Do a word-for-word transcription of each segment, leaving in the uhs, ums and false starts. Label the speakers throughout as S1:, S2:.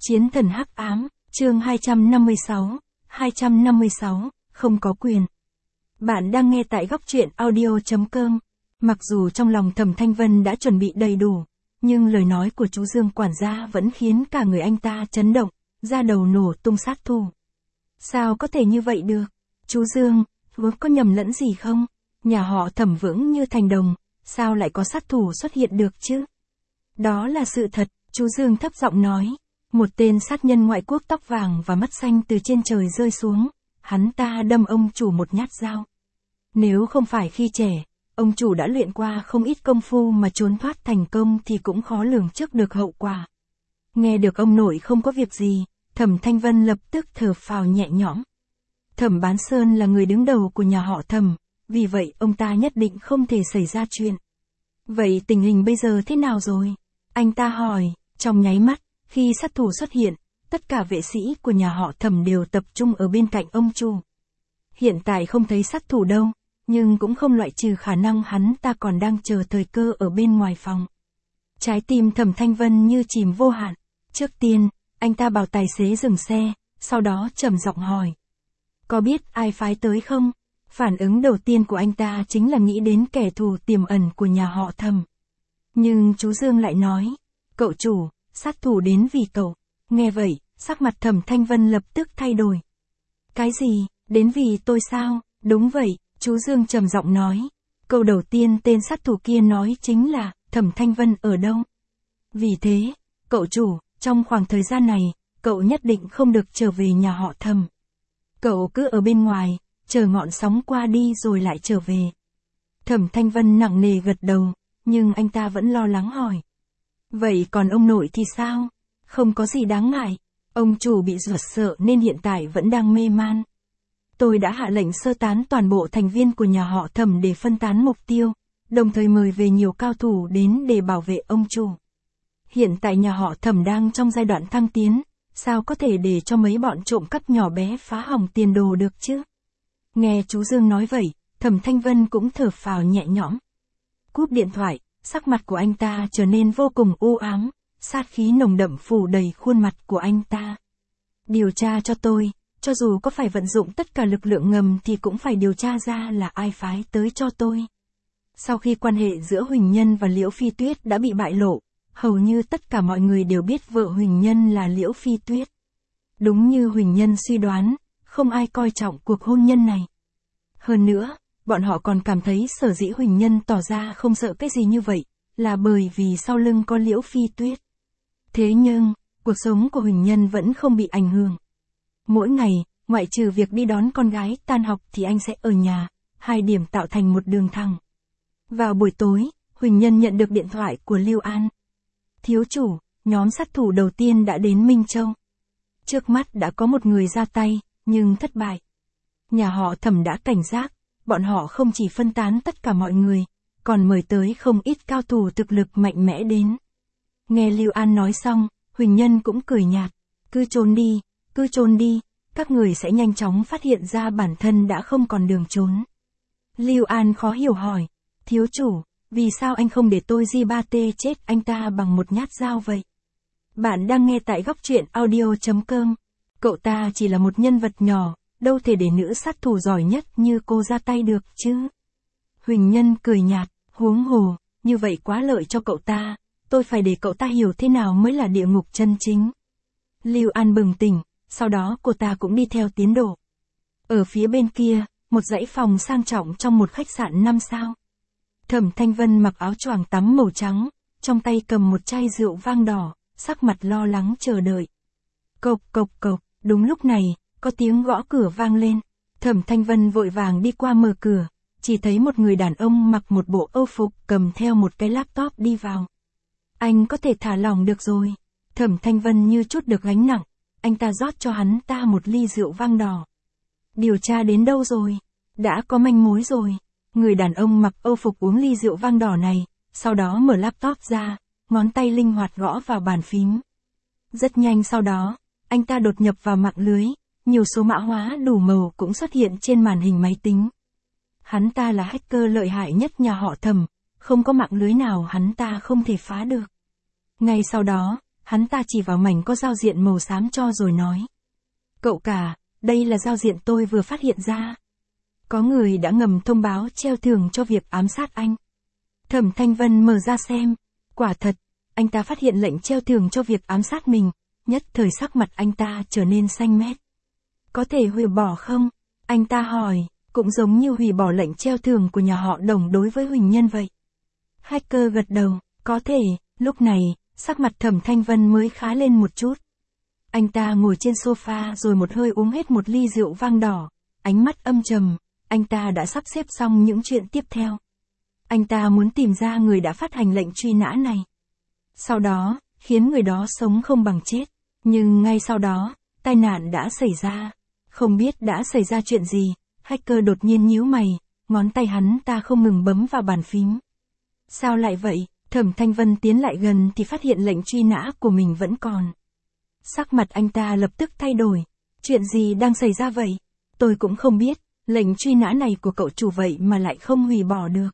S1: Chiến thần hắc ám, chương hai trăm năm mươi sáu, hai trăm năm mươi sáu, không có quyền. Bạn đang nghe tại góc truyện audio chấm com. Mặc dù trong lòng Thẩm Thanh Vân đã chuẩn bị đầy đủ, nhưng lời nói của chú Dương quản gia vẫn khiến cả người anh ta chấn động, da đầu nổ tung sát thủ. Sao có thể như vậy được? Chú Dương, có nhầm lẫn gì không? Nhà họ Thẩm vững như thành đồng, sao lại có sát thủ xuất hiện được chứ? Đó là sự thật, chú Dương thấp giọng nói. Một tên sát nhân ngoại quốc tóc vàng và mắt xanh từ trên trời rơi xuống, hắn ta đâm ông chủ một nhát dao. Nếu không phải khi trẻ, ông chủ đã luyện qua không ít công phu mà trốn thoát thành công thì cũng khó lường trước được hậu quả. Nghe được ông nội không có việc gì, Thẩm Thanh Vân lập tức thở phào nhẹ nhõm. Thẩm Bán Sơn là người đứng đầu của nhà họ Thẩm, vì vậy ông ta nhất định không thể xảy ra chuyện. Vậy tình hình bây giờ thế nào rồi? Anh ta hỏi, trong nháy mắt. Khi sát thủ xuất hiện, tất cả vệ sĩ của nhà họ Thẩm đều tập trung ở bên cạnh ông chủ. Hiện tại không thấy sát thủ đâu, nhưng cũng không loại trừ khả năng hắn ta còn đang chờ thời cơ ở bên ngoài phòng. Trái tim Thẩm Thanh Vân như chìm vô hạn. Trước tiên, anh ta bảo tài xế dừng xe, sau đó trầm giọng hỏi. Có biết ai phái tới không? Phản ứng đầu tiên của anh ta chính là nghĩ đến kẻ thù tiềm ẩn của nhà họ Thẩm. Nhưng chú Dương lại nói, cậu chủ, sát thủ đến vì cậu. Nghe vậy, sắc mặt Thẩm Thanh Vân lập tức thay đổi. Cái gì, đến vì tôi sao? Đúng vậy, chú Dương trầm giọng nói. Câu đầu tiên tên sát thủ kia nói chính là, Thẩm Thanh Vân ở đâu? Vì thế, cậu chủ, trong khoảng thời gian này, cậu nhất định không được trở về nhà họ Thẩm. Cậu cứ ở bên ngoài, chờ ngọn sóng qua đi rồi lại trở về. Thẩm Thanh Vân nặng nề gật đầu, nhưng anh ta vẫn lo lắng hỏi. Vậy còn ông nội thì sao? Không có gì đáng ngại. Ông chủ bị dọa sợ nên hiện tại vẫn đang mê man. Tôi đã hạ lệnh sơ tán toàn bộ thành viên của nhà họ Thẩm để phân tán mục tiêu, đồng thời mời về nhiều cao thủ đến để bảo vệ ông chủ. Hiện tại nhà họ Thẩm đang trong giai đoạn thăng tiến, sao có thể để cho mấy bọn trộm cắp nhỏ bé phá hỏng tiền đồ được chứ? Nghe chú Dương nói vậy, Thẩm Thanh Vân cũng thở phào nhẹ nhõm. Cúp điện thoại. Sắc mặt của anh ta trở nên vô cùng u ám, sát khí nồng đậm phủ đầy khuôn mặt của anh ta. Điều tra cho tôi, cho dù có phải vận dụng tất cả lực lượng ngầm thì cũng phải điều tra ra là ai phái tới cho tôi. Sau khi quan hệ giữa Huỳnh Nhân và Liễu Phi Tuyết đã bị bại lộ, hầu như tất cả mọi người đều biết vợ Huỳnh Nhân là Liễu Phi Tuyết. Đúng như Huỳnh Nhân suy đoán, không ai coi trọng cuộc hôn nhân này. Hơn nữa, bọn họ còn cảm thấy sở dĩ Huỳnh Nhân tỏ ra không sợ cái gì như vậy, là bởi vì sau lưng có Liễu Phi Tuyết. Thế nhưng, cuộc sống của Huỳnh Nhân vẫn không bị ảnh hưởng. Mỗi ngày, ngoại trừ việc đi đón con gái tan học thì anh sẽ ở nhà, hai điểm tạo thành một đường thẳng. Vào buổi tối, Huỳnh Nhân nhận được điện thoại của Lưu An. Thiếu chủ, nhóm sát thủ đầu tiên đã đến Minh Châu. Trước mắt đã có một người ra tay, nhưng thất bại. Nhà họ Thẩm đã cảnh giác. Bọn họ không chỉ phân tán tất cả mọi người, còn mời tới không ít cao thủ thực lực mạnh mẽ đến. Nghe Lưu An nói xong, Huỳnh Nhân cũng cười nhạt. Cứ trốn đi, cứ trốn đi, các người sẽ nhanh chóng phát hiện ra bản thân đã không còn đường trốn. Lưu An khó hiểu hỏi, thiếu chủ, vì sao anh không để tôi Di ba T chết anh ta bằng một nhát dao vậy? Bạn đang nghe tại góc truyện audio chấm com. Cậu ta chỉ là một nhân vật nhỏ. Đâu thể để nữ sát thủ giỏi nhất như cô ra tay được chứ. Huỳnh Nhân cười nhạt, huống hồ, như vậy quá lợi cho cậu ta, tôi phải để cậu ta hiểu thế nào mới là địa ngục chân chính. Lưu An bừng tỉnh, sau đó cô ta cũng đi theo tiến độ. Ở phía bên kia, một dãy phòng sang trọng trong một khách sạn năm sao. Thẩm Thanh Vân mặc áo choàng tắm màu trắng, trong tay cầm một chai rượu vang đỏ, sắc mặt lo lắng chờ đợi. Cộc cộc cộc, đúng lúc này, có tiếng gõ cửa vang lên. Thẩm Thanh Vân vội vàng đi qua mở cửa, chỉ thấy một người đàn ông mặc một bộ âu phục cầm theo một cái laptop đi vào. Anh có thể thả lỏng được rồi. Thẩm Thanh Vân như chút được gánh nặng, anh ta rót cho hắn ta một ly rượu vang đỏ. Điều tra đến đâu rồi? Đã có manh mối rồi. Người đàn ông mặc âu phục uống ly rượu vang đỏ này, sau đó mở laptop ra, ngón tay linh hoạt gõ vào bàn phím. Rất nhanh sau đó, anh ta đột nhập vào mạng lưới. Nhiều số mã hóa đủ màu cũng xuất hiện trên màn hình máy tính. Hắn ta là hacker lợi hại nhất nhà họ Thẩm, không có mạng lưới nào hắn ta không thể phá được. Ngay sau đó, hắn ta chỉ vào mảnh có giao diện màu xám cho rồi nói. Cậu cả, đây là giao diện tôi vừa phát hiện ra. Có người đã ngầm thông báo treo thưởng cho việc ám sát anh. Thẩm Thanh Vân mở ra xem. Quả thật, anh ta phát hiện lệnh treo thưởng cho việc ám sát mình. Nhất thời sắc mặt anh ta trở nên xanh mét. Có thể hủy bỏ không? Anh ta hỏi, cũng giống như hủy bỏ lệnh treo thưởng của nhà họ Đồng đối với Huỳnh Nhân vậy. Hacker gật đầu, có thể. Lúc này, sắc mặt Thẩm Thanh Vân mới khá lên một chút. Anh ta ngồi trên sofa rồi một hơi uống hết một ly rượu vang đỏ, ánh mắt âm trầm, anh ta đã sắp xếp xong những chuyện tiếp theo. Anh ta muốn tìm ra người đã phát hành lệnh truy nã này. Sau đó, khiến người đó sống không bằng chết. Nhưng ngay sau đó, tai nạn đã xảy ra. Không biết đã xảy ra chuyện gì, hacker đột nhiên nhíu mày, ngón tay hắn ta không ngừng bấm vào bàn phím. Sao lại vậy? Thẩm Thanh Vân tiến lại gần thì phát hiện lệnh truy nã của mình vẫn còn. Sắc mặt anh ta lập tức thay đổi. Chuyện gì đang xảy ra vậy? Tôi cũng không biết, lệnh truy nã này của cậu chủ vậy mà lại không hủy bỏ được.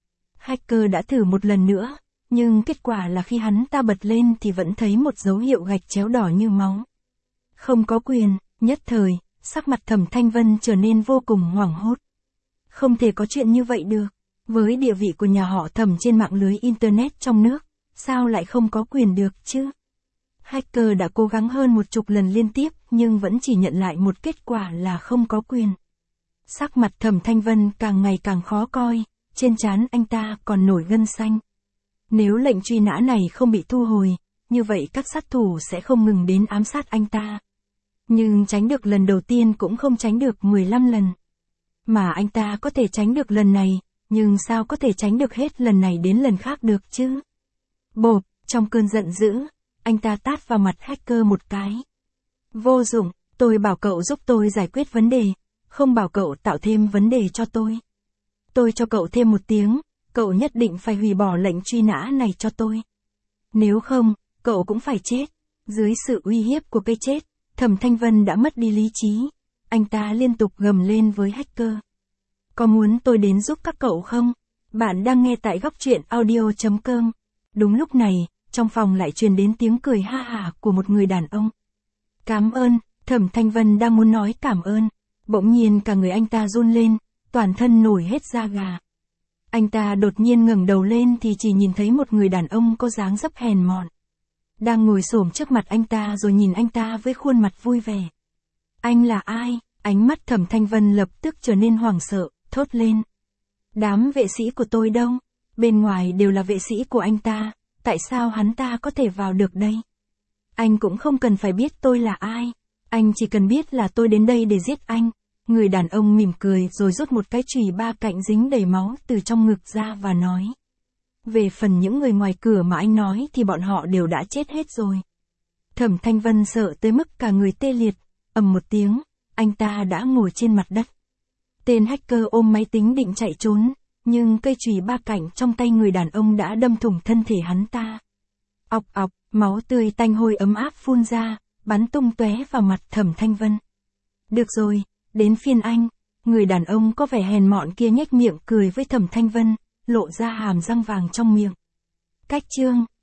S1: Hacker đã thử một lần nữa, nhưng kết quả là khi hắn ta bật lên thì vẫn thấy một dấu hiệu gạch chéo đỏ như máu. Không có quyền, nhất thời, sắc mặt Thẩm Thanh Vân trở nên vô cùng hoảng hốt. Không thể có chuyện như vậy được. Với địa vị của nhà họ Thẩm trên mạng lưới Internet trong nước, sao lại không có quyền được chứ? Hacker đã cố gắng hơn một chục lần liên tiếp nhưng vẫn chỉ nhận lại một kết quả là không có quyền. Sắc mặt Thẩm Thanh Vân càng ngày càng khó coi, trên trán anh ta còn nổi gân xanh. Nếu lệnh truy nã này không bị thu hồi, như vậy các sát thủ sẽ không ngừng đến ám sát anh ta. Nhưng tránh được lần đầu tiên cũng không tránh được mười lăm lần. Mà anh ta có thể tránh được lần này, nhưng sao có thể tránh được hết lần này đến lần khác được chứ? Bộp, trong cơn giận dữ, anh ta tát vào mặt hacker một cái. Vô dụng, tôi bảo cậu giúp tôi giải quyết vấn đề, không bảo cậu tạo thêm vấn đề cho tôi. Tôi cho cậu thêm một tiếng, cậu nhất định phải hủy bỏ lệnh truy nã này cho tôi. Nếu không, cậu cũng phải chết. Dưới sự uy hiếp của cây chết, Thẩm Thanh Vân đã mất đi lý trí. Anh ta liên tục gầm lên với hacker. Có muốn tôi đến giúp các cậu không? Bạn đang nghe tại góc truyện audio chấm com. Đúng lúc này, trong phòng lại truyền đến tiếng cười ha hả của một người đàn ông. Cảm ơn, Thẩm Thanh Vân đang muốn nói cảm ơn. Bỗng nhiên cả người anh ta run lên, toàn thân nổi hết da gà. Anh ta đột nhiên ngẩng đầu lên thì chỉ nhìn thấy một người đàn ông có dáng dấp hèn mọn. Đang ngồi xổm trước mặt anh ta rồi nhìn anh ta với khuôn mặt vui vẻ. Anh là ai? Ánh mắt Thẩm Thanh Vân lập tức trở nên hoảng sợ, thốt lên. Đám vệ sĩ của tôi đâu? Bên ngoài đều là vệ sĩ của anh ta, tại sao hắn ta có thể vào được đây? Anh cũng không cần phải biết tôi là ai, anh chỉ cần biết là tôi đến đây để giết anh. Người đàn ông mỉm cười rồi rút một cái chùy ba cạnh dính đầy máu từ trong ngực ra và nói. Về phần những người ngoài cửa mà anh nói thì bọn họ đều đã chết hết rồi. Thẩm Thanh Vân sợ tới mức cả người tê liệt, ầm một tiếng, anh ta đã ngồi trên mặt đất. Tên hacker ôm máy tính định chạy trốn, nhưng cây chùy ba cạnh trong tay người đàn ông đã đâm thủng thân thể hắn ta. Ọc ọc, máu tươi tanh hôi ấm áp phun ra, bắn tung tóe vào mặt Thẩm Thanh Vân. Được rồi, đến phiên anh. Người đàn ông có vẻ hèn mọn kia nhếch miệng cười với Thẩm Thanh Vân, lộ ra hàm răng vàng trong miệng. Cách chương